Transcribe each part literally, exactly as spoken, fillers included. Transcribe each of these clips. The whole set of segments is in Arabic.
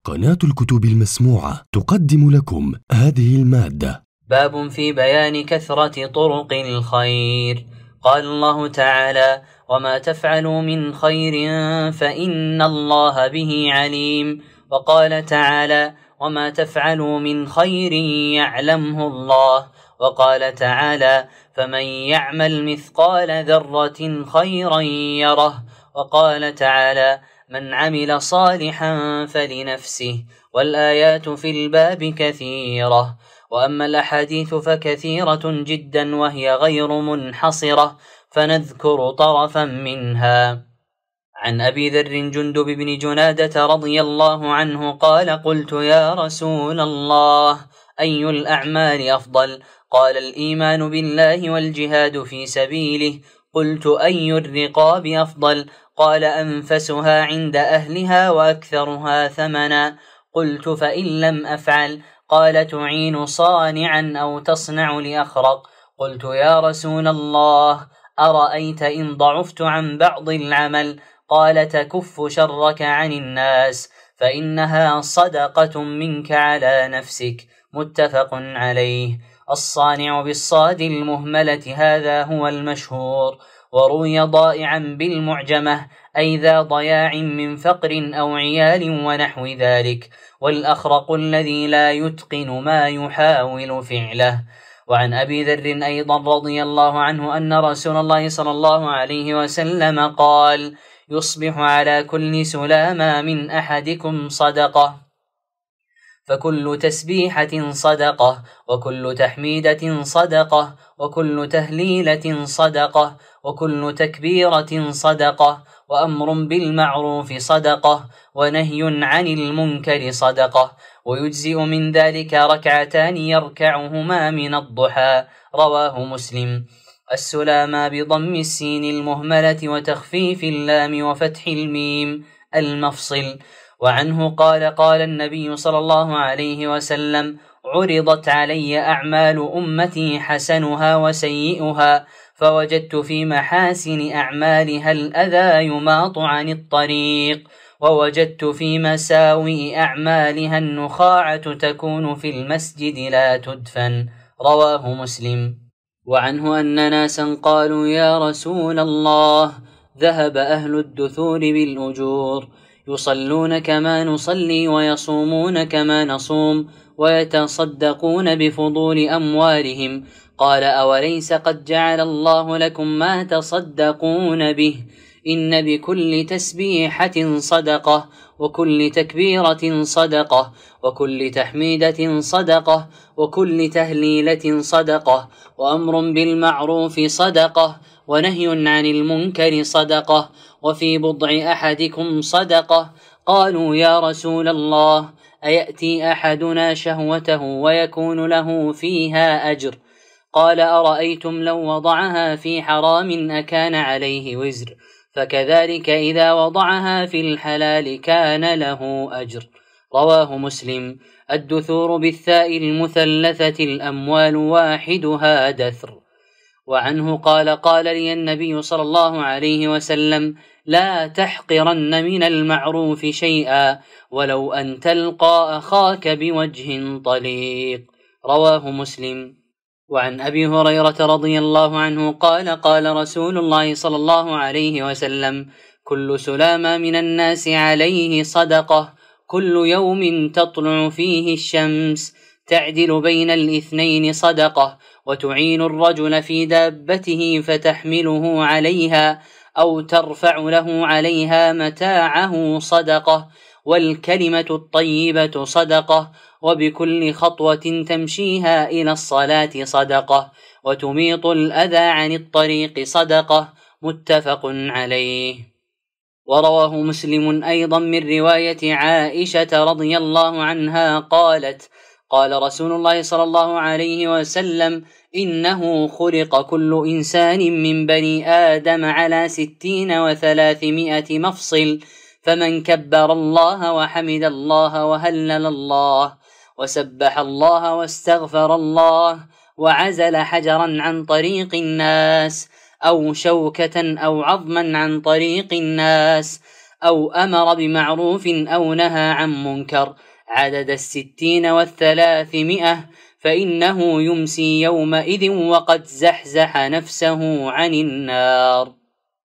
قناة الكتب المسموعة تقدم لكم هذه المادة. باب في بيان كثرة طرق الخير. قال الله تعالى: وما تفعلوا من خير فإن الله به عليم. وقال تعالى: وما تفعلوا من خير يعلمه الله. وقال تعالى: فمن يعمل مثقال ذرة خيرا يره. وقال تعالى: من عمل صالحا فلنفسه. والآيات في الباب كثيرة، وأما الأحاديث فكثيرة جدا وهي غير منحصرة، فنذكر طرفا منها. عن أبي ذر جندب بن جنادة رضي الله عنه قال: قلت يا رسول الله، أي الأعمال أفضل؟ قال: الإيمان بالله والجهاد في سبيله. قلت: أي الرقاب أفضل؟ قال: أنفسها عند أهلها وأكثرها ثمنا. قلت: فإن لم أفعل؟ قال: تعين صانعا أو تصنع لأخرق. قلت: يا رسول الله، أرأيت إن ضعفت عن بعض العمل؟ قال: تكف شرك عن الناس، فإنها صدقة منك على نفسك. متفق عليه. الصانع بالصاد المهملة هذا هو المشهور، وروي ضائعا بالمعجمة، أي ذا ضياع من فقر أو عيال ونحو ذلك، والأخرق الذي لا يتقن ما يحاول فعله. وعن أبي ذر أيضا رضي الله عنه أن رسول الله صلى الله عليه وسلم قال: يصبح على كل سلامة من أحدكم صدقة، فكل تسبيحة صدقة، وكل تحميدة صدقة، وكل تهليلة صدقة، وكل تكبيرة صدقة، وأمر بالمعروف صدقة، ونهي عن المنكر صدقة، ويجزئ من ذلك ركعتان يركعهما من الضحى. رواه مسلم. السلامة بضم السين المهملة وتخفيف اللام وفتح الميم المفصل. وعنه قال: قال النبي صلى الله عليه وسلم: عرضت علي أعمال أمتي حسنها وسيئها، فوجدت في محاسن أعمالها الأذى يماط عن الطريق، ووجدت في مساوئ أعمالها النخاعة تكون في المسجد لا تدفن. رواه مسلم. وعنه أن ناسا قالوا: يا رسول الله، ذهب أهل الدثور بالأجور، يصلون كما نصلي ويصومون كما نصوم ويتصدقون بفضول أموالهم. قال: أوليس قد جعل الله لكم ما تصدقون به؟ إن بكل تسبيحة صدقة، وكل تكبيرة صدقة، وكل تحميدة صدقة، وكل تهليلة صدقة، وأمر بالمعروف صدقة، ونهي عن المنكر صدقة، وفي بضع أحدكم صدقة. قالوا: يا رسول الله، أيأتي أحدنا شهوته ويكون له فيها أجر؟ قال: أرأيتم لو وضعها في حرام أكان عليه وزر؟ فكذلك إذا وضعها في الحلال كان له أجر. رواه مسلم. الدثور بالثاء المثلثة الأموال واحدها دثر. وعنه قال: قال لي النبي صلى الله عليه وسلم: لا تحقرن من المعروف شيئا، ولو أن تلقى أخاك بوجه طليق. رواه مسلم. وعن أبي هريرة رضي الله عنه قال: قال رسول الله صلى الله عليه وسلم: كل سلامة من الناس عليه صدقة، كل يوم تطلع فيه الشمس تعدل بين الاثنين صدقة، وتعين الرجل في دابته فتحمله عليها أو ترفع له عليها متاعه صدقة، والكلمة الطيبة صدقة، وبكل خطوة تمشيها إلى الصلاة صدقة، وتميط الأذى عن الطريق صدقة. متفق عليه. ورواه مسلم أيضا من رواية عائشة رضي الله عنها قالت: قال رسول الله صلى الله عليه وسلم: إنه خلق كل إنسان من بني آدم على ستين وثلاثمائة مفصل، فمن كبر الله وحمد الله وهلل الله وسبح الله واستغفر الله وعزل حجرا عن طريق الناس، أو شوكة أو عظما عن طريق الناس، أو أمر بمعروف أو نهى عن منكر عدد الستين والثلاثمائة فإنه يمسي يومئذ وقد زحزح نفسه عن النار.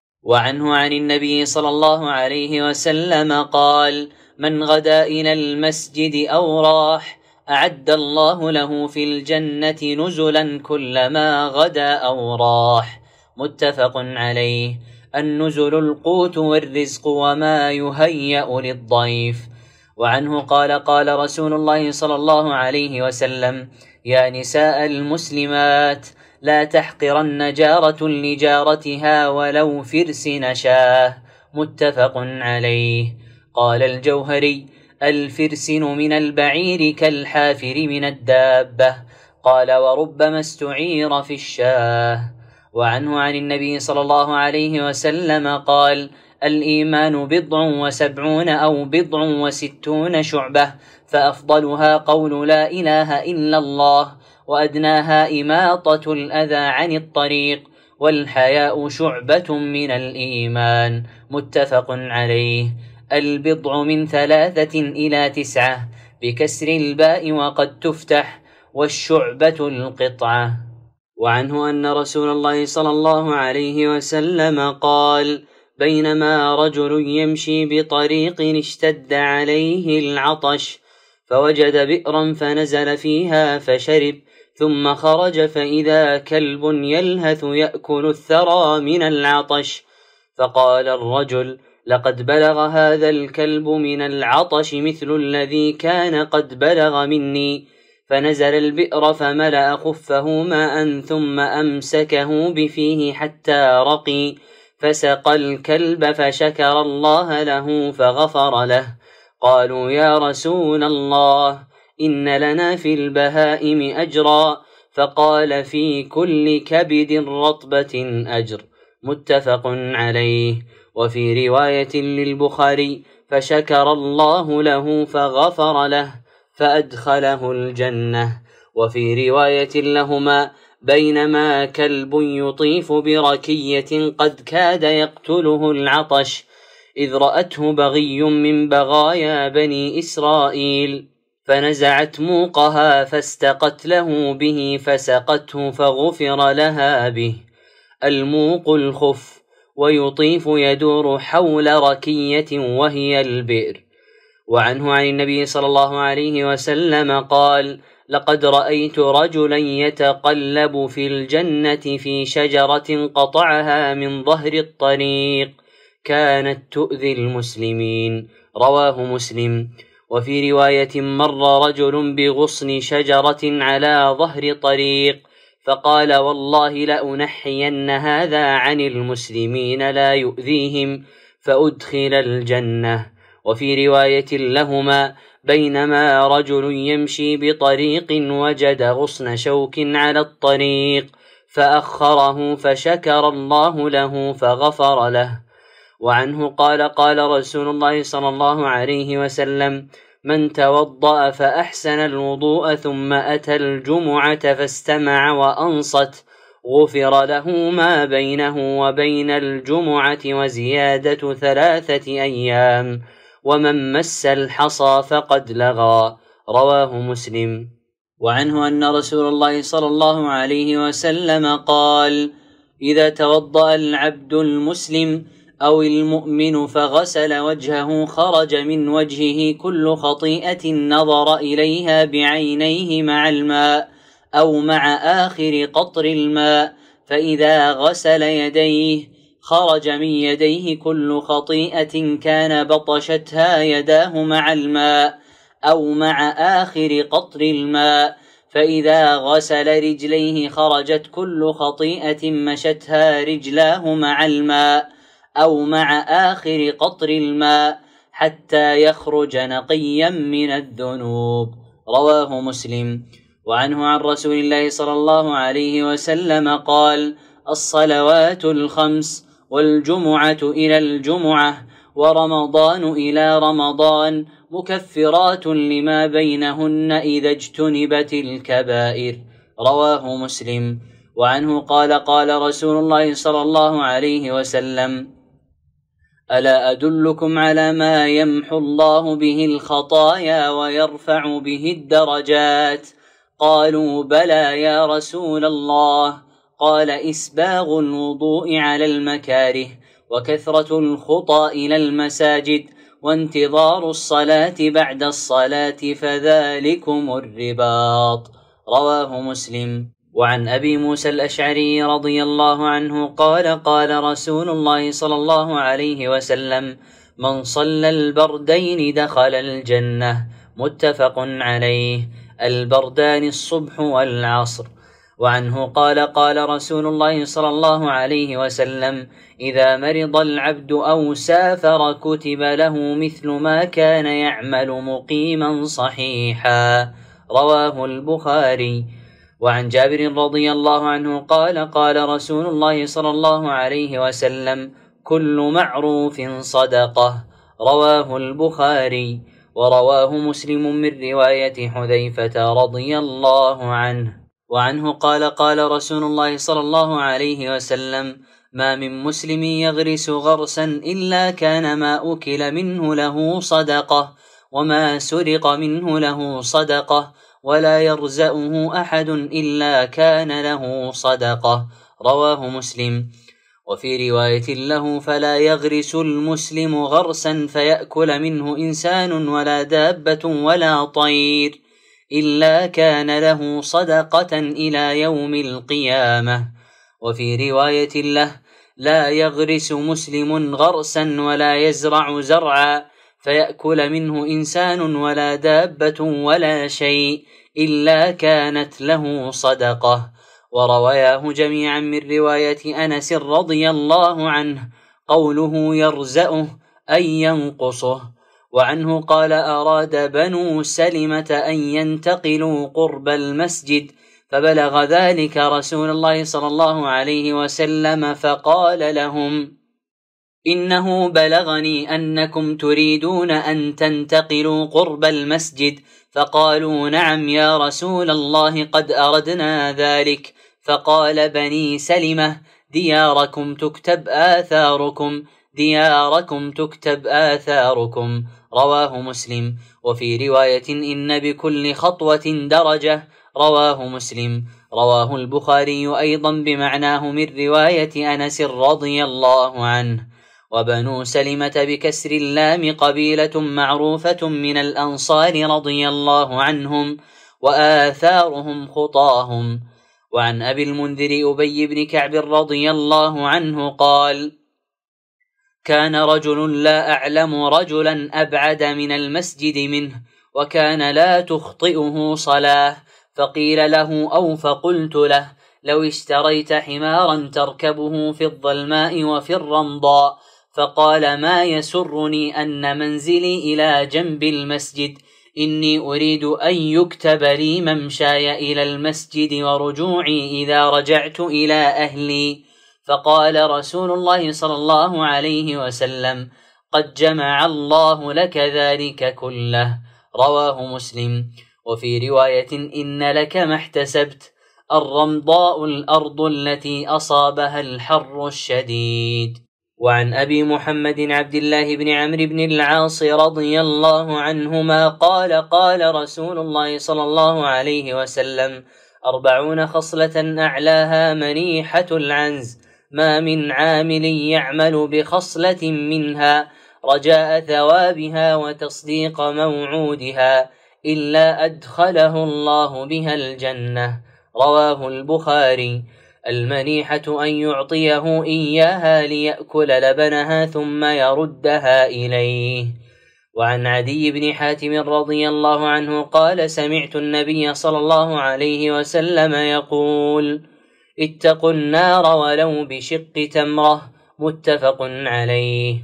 وعنه عن النبي صلى الله عليه وسلم قال: من غدا إلى المسجد أو راح أعد الله له في الجنة نزلا كلما غدا أو راح. متفق عليه. النزل القوت والرزق وما يهيأ للضيف. وعنه قال: قال رسول الله صلى الله عليه وسلم: يا نساء المسلمات لا تحقرن جارة لجارتها ولو فرس نشاه. متفق عليه. قال الجوهري: الفرسن من البعير كالحافر من الدابة. قال: وربما استعير في الشاه. وعنه عن النبي صلى الله عليه وسلم قال: الإيمان بضع وسبعون أو بضع وستون شعبة، فأفضلها قول لا إله إلا الله، وأدناها إماطة الأذى عن الطريق، والحياء شعبة من الإيمان. متفق عليه. البضع من ثلاثة إلى تسعة بكسر الباء وقد تفتح، والشعبة القطعة. وعنه أن رسول الله صلى الله عليه وسلم قال: بينما رجل يمشي بطريق اشتد عليه العطش فوجد بئرا فنزل فيها فشرب، ثم خرج فإذا كلب يلهث يأكل الثرى من العطش، فقال الرجل: لقد بلغ هذا الكلب من العطش مثل الذي كان قد بلغ مني. فنزل البئر فملأ خفه ماء ثم أمسكه بفيه حتى رقي، فسقى الكلب فشكر الله له فغفر له. قالوا: يا رسول الله، إن لنا في البهائم أجرا. فقال: في كل كبد رطبة أجر. متفق عليه. وفي رواية للبخاري: فشكر الله له فغفر له فأدخله الجنة. وفي رواية لهما: بينما كلب يطيف بركية قد كاد يقتله العطش إذ رأته بغي من بغايا بني إسرائيل، فنزعت موقها فاستقت له به فسقته فغفر لها به. الموق الخف، ويطيف يدور حول ركية وهي البئر. وعنه عن النبي صلى الله عليه وسلم قال: لقد رأيت رجلا يتقلب في الجنة في شجرة قطعها من ظهر الطريق كانت تؤذي المسلمين. رواه مسلم. وفي رواية: مر رجل بغصن شجرة على ظهر طريق فقال: والله لأنحين هذا عن المسلمين لا يؤذيهم، فأدخل الجنة. وفي رواية لهما: بينما رجل يمشي بطريق وجد غصن شوك على الطريق فأخره فشكر الله له فغفر له. وعنه قال: قال رسول الله صلى الله عليه وسلم: من توضأ فأحسن الوضوء ثم أتى الجمعة فاستمع وأنصت غفر له ما بينه وبين الجمعة وزيادة ثلاثة أيام، ومن مس الحصى فقد لغى. رواه مسلم. وعنه أن رسول الله صلى الله عليه وسلم قال: إذا توضأ العبد المسلم أو المؤمن فغسل وجهه خرج من وجهه كل خطيئة نظر إليها بعينيه مع الماء أو مع آخر قطر الماء، فإذا غسل يديه خرج من يديه كل خطيئة كان بطشتها يداه مع الماء أو مع آخر قطر الماء، فإذا غسل رجليه خرجت كل خطيئة مشتها رجلاه مع الماء أو مع آخر قطر الماء حتى يخرج نقيا من الذنوب. رواه مسلم. وعنه عن رسول الله صلى الله عليه وسلم قال: الصلوات الخمس والجمعة إلى الجمعة ورمضان إلى رمضان مكفرات لما بينهن إذا اجتنبت الكبائر. رواه مسلم. وعنه قال: قال رسول الله صلى الله عليه وسلم: ألا أدلكم على ما يمحو الله به الخطايا ويرفع به الدرجات؟ قالوا بلى يا رسول الله. قال إسباغ الوضوء على المكاره، وكثرة الخطى إلى المساجد، وانتظار الصلاة بعد الصلاة، فذلكم الرباط. رواه مسلم. وعن أبي موسى الأشعري رضي الله عنه قال قال رسول الله صلى الله عليه وسلم: من صلى البردين دخل الجنة. متفق عليه. البردان الصبح والعصر. وعنه قال قال رسول الله صلى الله عليه وسلم: إذا مرض العبد أو سافر كتب له مثل ما كان يعمل مقيما صحيحا. رواه البخاري. وعن جابر رضي الله عنه قال قال رسول الله صلى الله عليه وسلم: كل معروف صدقة. رواه البخاري. ورواه مسلم من رواية حذيفة رضي الله عنه. وعنه قال قال رسول الله صلى الله عليه وسلم: ما من مسلم يغرس غرسا إلا كان ما أكل منه له صدقة، وما سرق منه له صدقة، ولا يرزأه أحد إلا كان له صدقة. رواه مسلم. وفي رواية له: فلا يغرس المسلم غرسا فيأكل منه إنسان ولا دابة ولا طير إلا كان له صدقة إلى يوم القيامة. وفي رواية له: لا يغرس مسلم غرسا ولا يزرع زرعا فيأكل منه إنسان ولا دابة ولا شيء إلا كانت له صدقة. ورواه جميعا من رواية أنس رضي الله عنه قوله يرزأه أي ينقصه. وعنه قال: أراد بنو سلمة أن ينتقلوا قرب المسجد، فبلغ ذلك رسول الله صلى الله عليه وسلم فقال لهم: إنه بلغني أنكم تريدون أن تنتقلوا قرب المسجد. فقالوا: نعم يا رسول الله، قد أردنا ذلك. فقال: بني سلمة دياركم تكتب آثاركم، دياركم تكتب آثاركم. رواه مسلم. وفي رواية: إن بكل خطوة درجة. رواه مسلم. رواه البخاري أيضا بمعناه من رواية أنس رضي الله عنه. وبنو سلمة بكسر اللام قبيلة معروفة من الأنصار رضي الله عنهم، وآثارهم خطاهم. وعن أبي المنذر أبي بن كعب رضي الله عنه قال: كان رجل لا أعلم رجلا أبعد من المسجد منه، وكان لا تخطئه صلاة، فقيل له أو فقلت له: لو اشتريت حمارا تركبه في الظلماء وفي الرمضاء. فقال: ما يسرني أن منزلي إلى جنب المسجد، إني أريد أن يكتب لي ممشاي إلى المسجد ورجوعي إذا رجعت إلى أهلي. فقال رسول الله صلى الله عليه وسلم: قد جمع الله لك ذلك كله. رواه مسلم. وفي رواية: إن لك ما احتسبت. الرمضاء الأرض التي أصابها الحر الشديد. وعن أبي محمد عبد الله بن عمرو بن العاص رضي الله عنهما قال قال رسول الله صلى الله عليه وسلم: أربعون خصلة أعلاها منيحة العنز، ما من عامل يعمل بخصلة منها رجاء ثوابها وتصديق موعودها إلا أدخله الله بها الجنة. رواه البخاري. المنيحة أن يعطيه إياها ليأكل لبنها ثم يردها إليه. وعن عدي بن حاتم رضي الله عنه قال: سمعت النبي صلى الله عليه وسلم يقول: اتقوا النار ولو بشق تمرة. متفق عليه.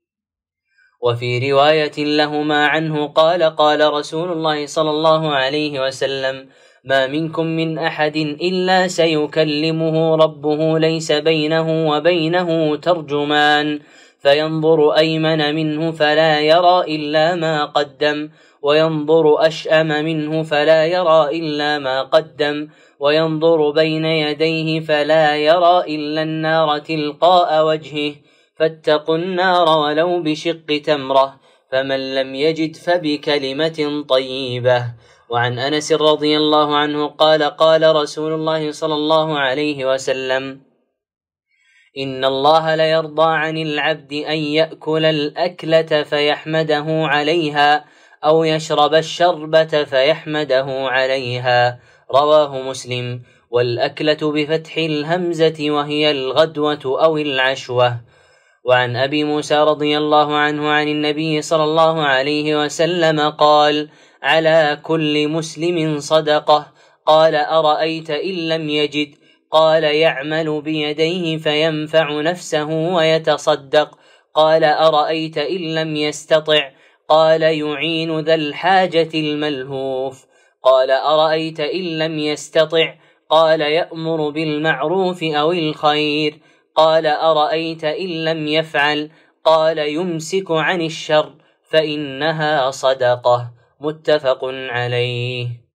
وفي رواية لهما عنه قال: قال رسول الله صلى الله عليه وسلم: ما منكم من أحد إلا سيكلمه ربه ليس بينه وبينه ترجمان، فينظر أيمن منه فلا يرى إلا ما قدم، وينظر أشأم منه فلا يرى إلا ما قدم، وينظر بين يديه فلا يرى إلا النار تلقاء وجهه، فاتقوا النار ولو بشق تمرة، فمن لم يجد فبكلمة طيبة. وعن أنس رضي الله عنه قال قال رسول الله صلى الله عليه وسلم: إن الله ليرضى عن العبد أن يأكل الأكلة فيحمده عليها، أو يشرب الشربة فيحمده عليها. رواه مسلم. والأكلة بفتح الهمزة وهي الغدوة أو العشوة. وعن أبي موسى رضي الله عنه عن النبي صلى الله عليه وسلم قال: على كل مسلم صدقة. قال: أرأيت إن لم يجد؟ قال: يعمل بيديه فينفع نفسه ويتصدق. قال: أرأيت إن لم يستطع؟ قال: يعين ذا الحاجة الملهوف. قال: أرأيت إن لم يستطع؟ قال: يأمر بالمعروف أو الخير. قال: أرأيت إن لم يفعل؟ قال: يمسك عن الشر، فإنها صدقة. متفق عليه.